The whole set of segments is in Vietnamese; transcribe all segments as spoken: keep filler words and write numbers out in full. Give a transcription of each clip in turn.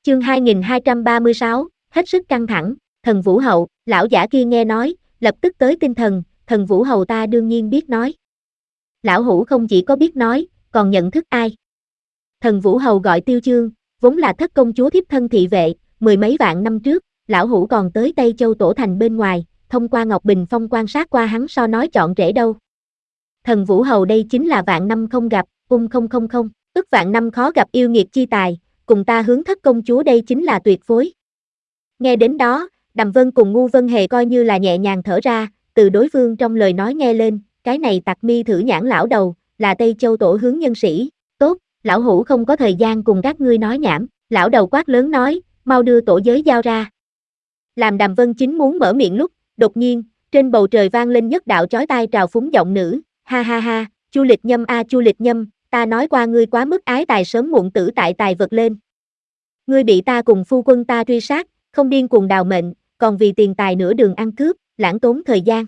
Chương hai nghìn hai trăm ba mươi sáu, hết sức căng thẳng, Thần Vũ Hậu, lão giả kia nghe nói, lập tức tới tinh thần, Thần Vũ Hầu ta đương nhiên biết nói. Lão hủ không chỉ có biết nói, còn nhận thức ai. Thần Vũ Hầu gọi Tiêu Chương, vốn là thất công chúa thiếp thân thị vệ, mười mấy vạn năm trước, lão hủ còn tới Tây Châu Tổ Thành bên ngoài, thông qua Ngọc Bình Phong quan sát qua hắn so nói chọn rễ đâu. Thần Vũ Hầu đây chính là vạn năm không gặp, ung không không không, ức vạn năm khó gặp yêu nghiệt chi tài, cùng ta hướng thất công chúa đây chính là tuyệt phối. Nghe đến đó, Đàm Vân cùng Ngu Vân Hề coi như là nhẹ nhàng thở ra, từ đối phương trong lời nói nghe lên, cái này tặc mi thử nhãn lão đầu, là Tây Châu Tổ hướng nhân sĩ, tốt, lão hủ không có thời gian cùng các ngươi nói nhảm, lão đầu quát lớn nói, mau đưa tổ giới giao ra. Làm Đàm Vân chính muốn mở miệng lúc, đột nhiên, trên bầu trời vang lên nhất đạo chói tai trào phúng giọng nữ, ha ha ha, Chu Lịch Nhâm a Chu Lịch Nhâm, ta nói qua ngươi quá mức ái tài sớm muộn tử tại tài vật lên. Ngươi bị ta cùng phu quân ta truy sát, không điên cuồng đào mệnh, còn vì tiền tài nửa đường ăn cướp, lãng tốn thời gian.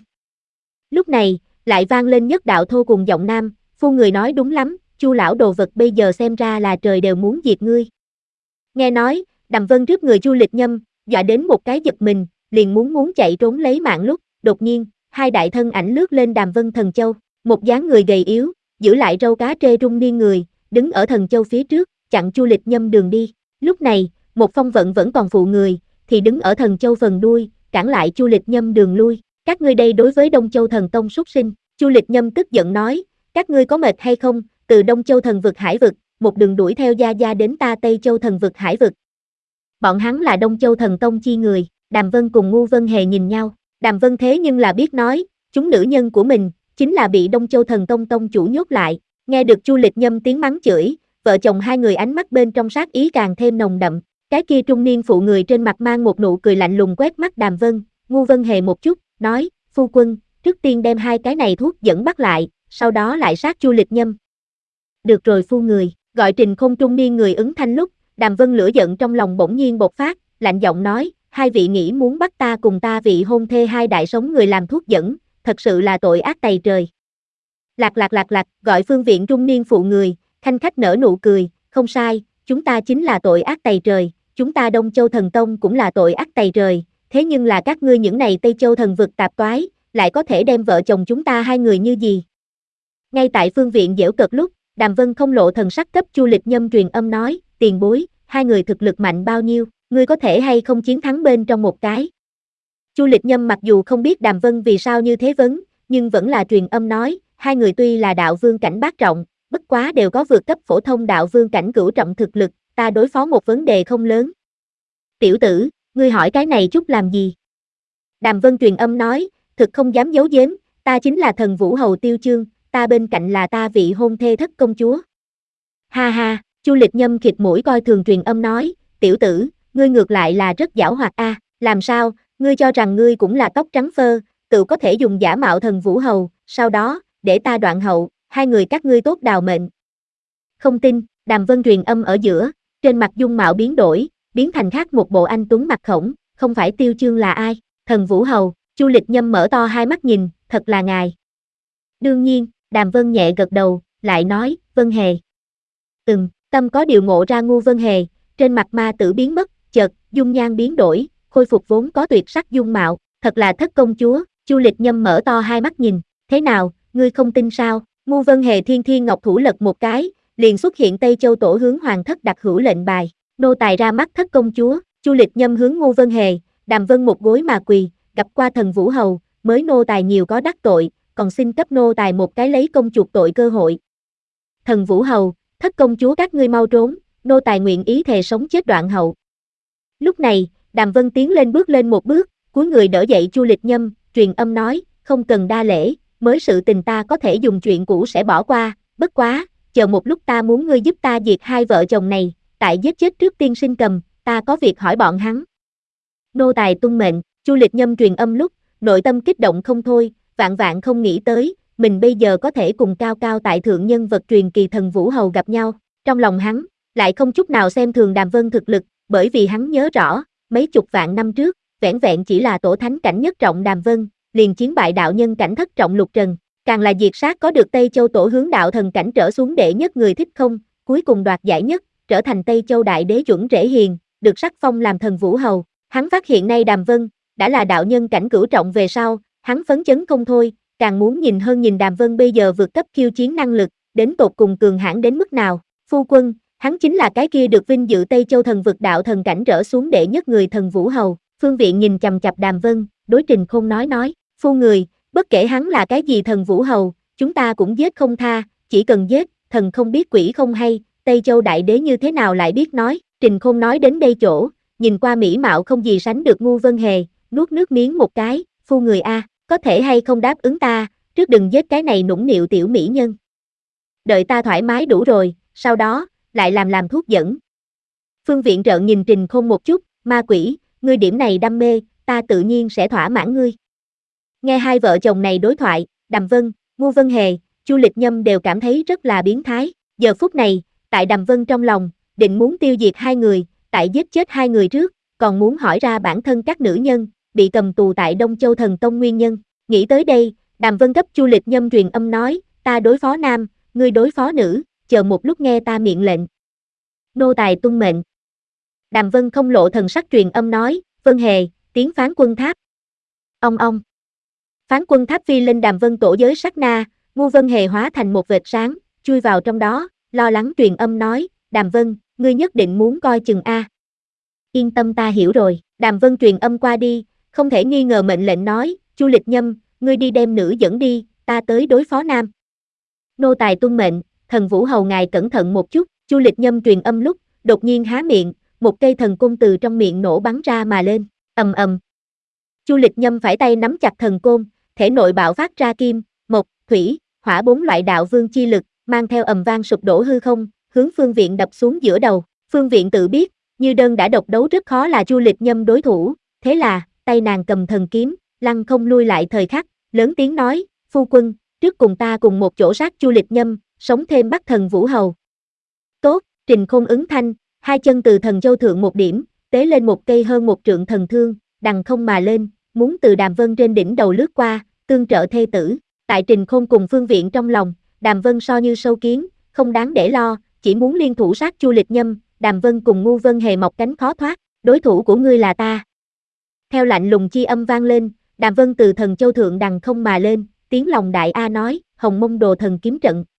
Lúc này, lại vang lên nhất đạo thô cùng giọng nam, phu người nói đúng lắm, Chu lão đồ vật bây giờ xem ra là trời đều muốn diệt ngươi. Nghe nói, Đàm Vân rước người Chu Lịch Nhâm, dọa đến một cái giật mình, liền muốn muốn chạy trốn lấy mạng lúc, đột nhiên, hai đại thân ảnh lướt lên Đàm Vân Thần Châu, một dáng người gầy yếu, giữ lại râu cá trê trung niên người, đứng ở Thần Châu phía trước, chặn Chu Lịch Nhâm đường đi. Lúc này, một phong vận vẫn còn phụ người, thì đứng ở Thần Châu phần đuôi, cản lại Chu Lịch Nhâm đường lui. Các ngươi đây đối với Đông Châu Thần Tông súc sinh, Chu Lịch Nhâm tức giận nói, các ngươi có mệt hay không, từ Đông Châu Thần vực hải vực, một đường đuổi theo gia gia đến ta Tây Châu Thần vực hải vực. Bọn hắn là Đông Châu Thần Tông chi người, Đàm Vân cùng Ngu Vân Hề nhìn nhau, Đàm Vân thế nhưng là biết nói, chúng nữ nhân của mình, chính là bị Đông Châu Thần Tông tông chủ nhốt lại, nghe được Chu Lịch Nhâm tiếng mắng chửi, vợ chồng hai người ánh mắt bên trong sát ý càng thêm nồng đậm, cái kia trung niên phụ người trên mặt mang một nụ cười lạnh lùng quét mắt Đàm Vân, Ngu Vân Hề một chút, nói, phu quân, trước tiên đem hai cái này thuốc dẫn bắt lại, sau đó lại sát Chu Lịch Nhâm. Được rồi phu người, gọi Trình Khôn trung niên người ứng thanh lúc, Đàm Vân lửa giận trong lòng bỗng nhiên bộc phát, lạnh giọng nói, hai vị nghĩ muốn bắt ta cùng ta vị hôn thê hai đại sống người làm thuốc dẫn, thật sự là tội ác tày trời. Lạc lạc lạc lạc, gọi phương viện trung niên phụ người, khanh khách nở nụ cười, không sai, chúng ta chính là tội ác tày trời, chúng ta Đông Châu Thần Tông cũng là tội ác tày trời, thế nhưng là các ngươi những này Tây Châu Thần vực tạp toái, lại có thể đem vợ chồng chúng ta hai người như gì. Ngay tại phương viện giễu cợt lúc, Đàm Vân không lộ thần sắc cấp Chu Lịch Nhâm truyền âm nói, tiền bối, hai người thực lực mạnh bao nhiêu, ngươi có thể hay không chiến thắng bên trong một cái. Chu Lịch Nhâm mặc dù không biết Đàm Vân vì sao như thế vấn, nhưng vẫn là truyền âm nói, hai người tuy là đạo vương cảnh bát trọng, bất quá đều có vượt cấp phổ thông đạo vương cảnh cửu trọng thực lực, ta đối phó một vấn đề không lớn. Tiểu tử, ngươi hỏi cái này chút làm gì? Đàm Vân truyền âm nói, thực không dám giấu giếm, ta chính là Thần Vũ Hầu Tiêu Chương, ta bên cạnh là ta vị hôn thê thất công chúa. Ha ha, Chu Lịch Nhâm khịt mũi coi thường truyền âm nói, tiểu tử, ngươi ngược lại là rất giảo hoạt a, à, làm sao, ngươi cho rằng ngươi cũng là tóc trắng phơ, tự có thể dùng giả mạo Thần Vũ Hầu, sau đó, để ta đoạn hậu, hai người các ngươi tốt đào mệnh. Không tin, Đàm Vân truyền âm ở giữa, trên mặt dung mạo biến đổi, biến thành khác một bộ anh tuấn mặt khổng, không phải Tiêu Chương là ai, Thần Vũ Hầu. Chu Lịch Nhâm mở to hai mắt nhìn, thật là ngài. Đương nhiên, Đàm Vân nhẹ gật đầu, lại nói, Vân Hề. Ừm, tâm có điều ngộ ra Ngu Vân Hề, trên mặt ma tử biến mất, chợt, dung nhan biến đổi, khôi phục vốn có tuyệt sắc dung mạo, thật là thất công chúa. Chu Lịch Nhâm mở to hai mắt nhìn, thế nào, ngươi không tin sao? Ngu Vân Hề thiên thiên ngọc thủ lật một cái, liền xuất hiện Tây Châu Tổ hướng hoàng thất đặt hữu lệnh bài, nô tài ra mắt thất công chúa. Chu Lịch Nhâm hướng Ngu Vân Hề, Đàm Vân một gối mà quỳ, gặp qua Thần Vũ Hầu, mới nô tài nhiều có đắc tội, còn xin cấp nô tài một cái lấy công chuộc tội cơ hội. Thần Vũ Hầu, thất công chúa các ngươi mau trốn, nô tài nguyện ý thề sống chết đoạn hậu. Lúc này, Đàm Vân tiến lên bước lên một bước, cúi người đỡ dậy Chu Lịch Nhâm, truyền âm nói, không cần đa lễ, mới sự tình ta có thể dùng chuyện cũ sẽ bỏ qua, bất quá, chờ một lúc ta muốn ngươi giúp ta diệt hai vợ chồng này, tại giết chết trước tiên sinh cầm, ta có việc hỏi bọn hắn. Nô tài tuân mệnh. Chu Lịch Nhâm truyền âm lúc, nội tâm kích động không thôi, vạn vạn không nghĩ tới, mình bây giờ có thể cùng cao cao tại thượng nhân vật truyền kỳ Thần Vũ Hầu gặp nhau, trong lòng hắn, lại không chút nào xem thường Đàm Vân thực lực, bởi vì hắn nhớ rõ, mấy chục vạn năm trước, vẻn vẹn chỉ là tổ thánh cảnh nhất trọng Đàm Vân, liền chiến bại đạo nhân cảnh thất trọng Lục Trần, càng là diệt sát có được Tây Châu Tổ hướng đạo thần cảnh trở xuống đệ nhất người thích không, cuối cùng đoạt giải nhất, trở thành Tây Châu Đại Đế chuẩn rễ hiền, được sắc phong làm thần Vũ Hầu. Hắn phát hiện nay Đàm Vân đã là đạo nhân cảnh cửu trọng về sau, hắn phấn chấn không thôi, càng muốn nhìn hơn nhìn Đàm Vân bây giờ vượt cấp khiêu chiến năng lực, đến tột cùng cường hãn đến mức nào. Phu quân, hắn chính là cái kia được vinh dự Tây Châu thần vực đạo thần cảnh trở xuống đệ nhất người thần Vũ Hầu. Phương Viện nhìn chằm chằm Đàm Vân, đối Trình Khôn nói nói, phu người, bất kể hắn là cái gì thần Vũ Hầu, chúng ta cũng giết không tha, chỉ cần giết, thần không biết quỷ không hay, Tây Châu đại đế như thế nào lại biết nói. Trình Khôn nói đến đây chỗ, nhìn qua mỹ mạo không gì sánh được Ngu Vân Hề, nuốt nước miếng một cái, phu người a, có thể hay không đáp ứng ta, trước đừng giết cái này nũng nịu tiểu mỹ nhân. Đợi ta thoải mái đủ rồi, sau đó, lại làm làm thuốc dẫn. Phương Viện trợn nhìn Trình Khôn một chút, ma quỷ, ngươi điểm này đam mê, ta tự nhiên sẽ thỏa mãn ngươi. Nghe hai vợ chồng này đối thoại, Đàm Vân, Ngu Vân Hề, Chu Lịch Nhâm đều cảm thấy rất là biến thái. Giờ phút này, tại Đàm Vân trong lòng, định muốn tiêu diệt hai người, tại giết chết hai người trước, còn muốn hỏi ra bản thân các nữ nhân, bị cầm tù tại Đông Châu Thần Tông nguyên nhân. Nghĩ tới đây, Đàm Vân cấp Chu Lịch Nhâm truyền âm nói, ta đối phó nam, ngươi đối phó nữ, chờ một lúc nghe ta miệng lệnh. Nô tài tuân mệnh. Đàm Vân không lộ thần sắc truyền âm nói, Vân Hề, tiến phán quân tháp. Ông ông. Phán quân tháp phi lên Đàm Vân tổ giới sát na, Ngu Vân Hề hóa thành một vệt sáng, chui vào trong đó, lo lắng truyền âm nói, Đàm Vân, ngươi nhất định muốn coi chừng a. Yên tâm ta hiểu rồi. Đàm Vân truyền âm qua đi, không thể nghi ngờ mệnh lệnh nói, Chu Lịch Nhâm, ngươi đi đem nữ dẫn đi, ta tới đối phó nam. Nô tài tuân mệnh, thần Vũ Hầu ngài cẩn thận một chút. Chu Lịch Nhâm truyền âm lúc, đột nhiên há miệng, một cây thần côn từ trong miệng nổ bắn ra mà lên, ầm ầm. Chu Lịch Nhâm phải tay nắm chặt thần côn, thể nội bạo phát ra kim, mộc, thủy, hỏa bốn loại đạo vương chi lực, mang theo ầm vang sụp đổ hư không, hướng Phương Viện đập xuống giữa đầu. Phương Viện tự biết, như đơn đã độc đấu rất khó là Chu Lịch Nhâm đối thủ, thế là, tay nàng cầm thần kiếm, lăng không lui lại thời khắc, lớn tiếng nói, phu quân, trước cùng ta cùng một chỗ sát Chu Lịch Nhâm, sống thêm bắt thần Vũ Hầu. Tốt, Trình Khôn ứng thanh, hai chân từ thần châu thượng một điểm, tế lên một cây hơn một trượng thần thương, đằng không mà lên, muốn từ Đàm Vân trên đỉnh đầu lướt qua, tương trợ thê tử. Tại Trình Khôn cùng Phương Viện trong lòng, Đàm Vân so như sâu kiến, không đáng để lo, chỉ muốn liên thủ sát Chu Lịch Nhâm, Đàm Vân cùng Ngu Vân Hề mọc cánh khó thoát, đối thủ của ngươi là ta. Theo lạnh lùng chi âm vang lên, Đàm Vân từ thần châu thượng đằng không mà lên, tiếng lòng đại A nói, Hồng Mông Đồ Thần kiếm trận.